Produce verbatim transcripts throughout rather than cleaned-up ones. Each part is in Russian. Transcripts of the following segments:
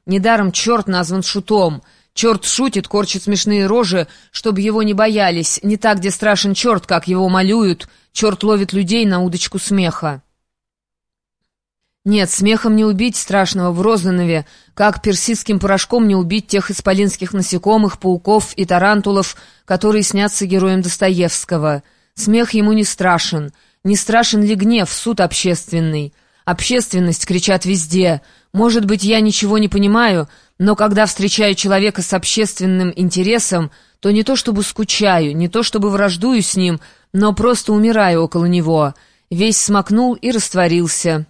Недаром черт назван шутом. Черт шутит, корчит смешные рожи, чтобы его не боялись. Не так, где страшен черт, как его малюют. Черт ловит людей на удочку смеха. Нет, смехом не убить страшного в Розанове, как персидским порошком не убить тех исполинских насекомых, пауков и тарантулов, которые снятся героям Достоевского. Смех ему не страшен. Не страшен ли гнев, суд общественный? Общественность, кричат везде. Может быть, я ничего не понимаю, но когда встречаю человека с общественным интересом, то не то чтобы скучаю, не то чтобы враждую с ним, но просто умираю около него. Весь смакнул и растворился.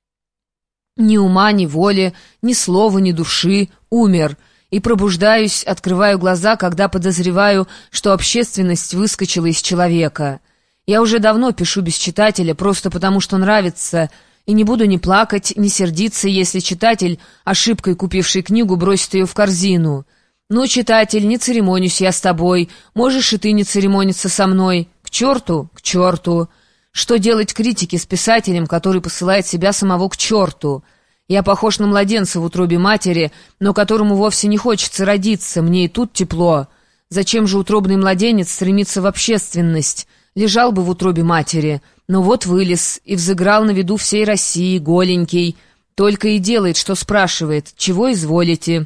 Ни ума, ни воли, ни слова, ни души, умер. И пробуждаюсь, открываю глаза, когда подозреваю, что общественность выскочила из человека. Я уже давно пишу без читателя, просто потому что нравится, и не буду ни плакать, ни сердиться, если читатель, ошибкой купивший книгу, бросит ее в корзину. «Ну, читатель, не церемонюсь я с тобой, можешь и ты не церемониться со мной. К черту, к черту». Что делать критике с писателем, который посылает себя самого к черту? Я похож на младенца в утробе матери, но которому вовсе не хочется родиться, мне и тут тепло. Зачем же утробный младенец стремится в общественность? Лежал бы в утробе матери, но вот вылез и взыграл на виду всей России, голенький. Только и делает, что спрашивает, чего изволите?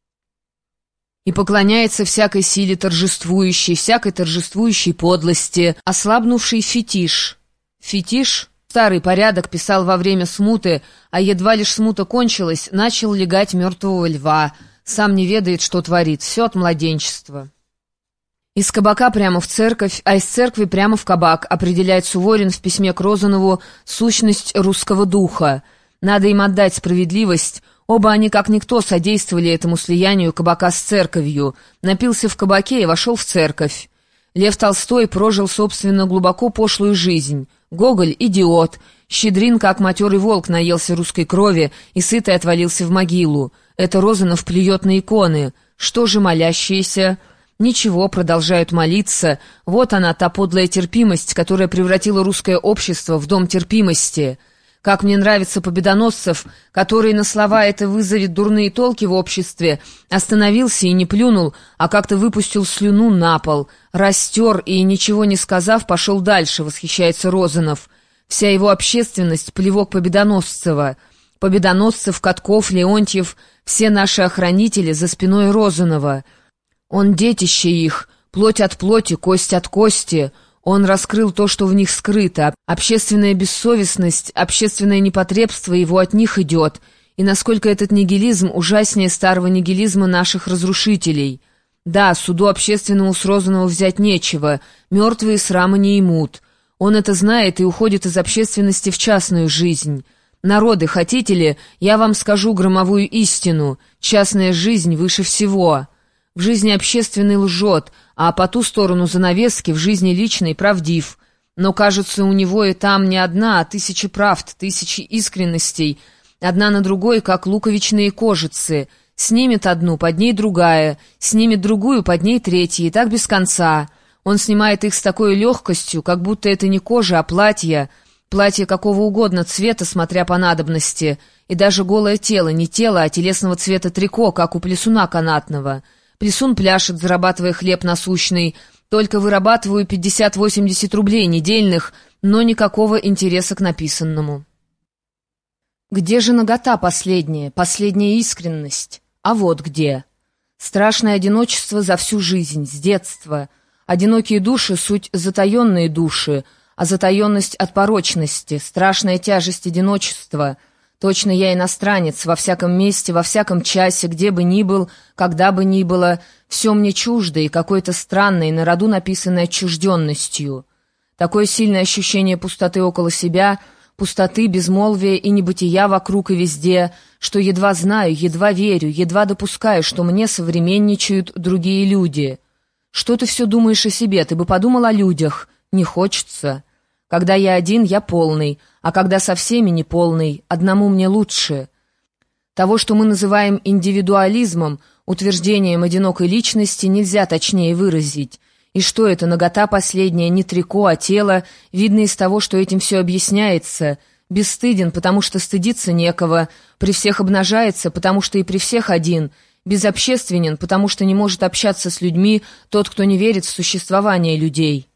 И поклоняется всякой силе торжествующей, всякой торжествующей подлости, ослабнувший фетиш. Фетиш, старый порядок, писал во время смуты, а едва лишь смута кончилась, начал легать мертвого льва. Сам не ведает, что творит, все от младенчества. Из кабака прямо в церковь, а из церкви прямо в кабак, определяет Суворин в письме к Розанову сущность русского духа. Надо им отдать справедливость. Оба они, как никто, содействовали этому слиянию кабака с церковью. Напился в кабаке и вошел в церковь. Лев Толстой прожил, собственно, глубоко пошлую жизнь. Гоголь — идиот. Щедрин, как матерый волк, наелся русской крови и сытый отвалился в могилу. Это Розанов плюет на иконы. Что же молящиеся? Ничего, продолжают молиться. Вот она, та подлая терпимость, которая превратила русское общество в дом терпимости. Как мне нравится Победоносцев, который на слова это вызовет дурные толки в обществе, остановился и не плюнул, а как-то выпустил слюну на пол, растер и, ничего не сказав, пошел дальше, восхищается Розанов. Вся его общественность — плевок Победоносцева. Победоносцев, Катков, Леонтьев — все наши охранители за спиной Розанова. Он детище их, плоть от плоти, кость от кости. Он раскрыл то, что в них скрыто. Общественная бессовестность, общественное непотребство его от них идет. И насколько этот нигилизм ужаснее старого нигилизма наших разрушителей. Да, суду общественному с Розанову взять нечего. Мертвые срама не имут. Он это знает и уходит из общественности в частную жизнь. Народы, хотите ли, я вам скажу громовую истину. Частная жизнь выше всего. В жизни общественной лжет, а по ту сторону занавески в жизни личной правдив. Но, кажется, у него и там не одна, а тысячи правд, тысячи искренностей, одна на другой, как луковичные кожицы. Снимет одну, под ней другая, снимет другую, под ней третья, и так без конца. Он снимает их с такой легкостью, как будто это не кожа, а платье, платье какого угодно цвета, смотря по надобности, и даже голое тело, не тело, а телесного цвета трико, как у плясуна канатного. Плесун пляшет, зарабатывая хлеб насущный. Только вырабатываю пятьдесят-восемьдесят рублей недельных, но никакого интереса к написанному. Где же нагота последняя, последняя искренность? А вот где. Страшное одиночество за всю жизнь, с детства. Одинокие души — суть затаенные души, а затаенность от порочности, страшная тяжесть одиночества — точно я иностранец, во всяком месте, во всяком часе, где бы ни был, когда бы ни было, все мне чуждо и какое-то странное, на роду написанное отчужденностью. Такое сильное ощущение пустоты около себя, пустоты, безмолвия и небытия вокруг и везде, что едва знаю, едва верю, едва допускаю, что мне современничают другие люди. Что ты все думаешь о себе? Ты бы подумал о людях. Не хочется. Когда я один, я полный, а когда со всеми не полный, одному мне лучше. Того, что мы называем индивидуализмом, утверждением одинокой личности, нельзя точнее выразить. И что это, нагота последняя, не трико, а тело, видно из того, что этим все объясняется. Бесстыден, потому что стыдиться некого, при всех обнажается, потому что и при всех один, безобщественен, потому что не может общаться с людьми тот, кто не верит в существование людей».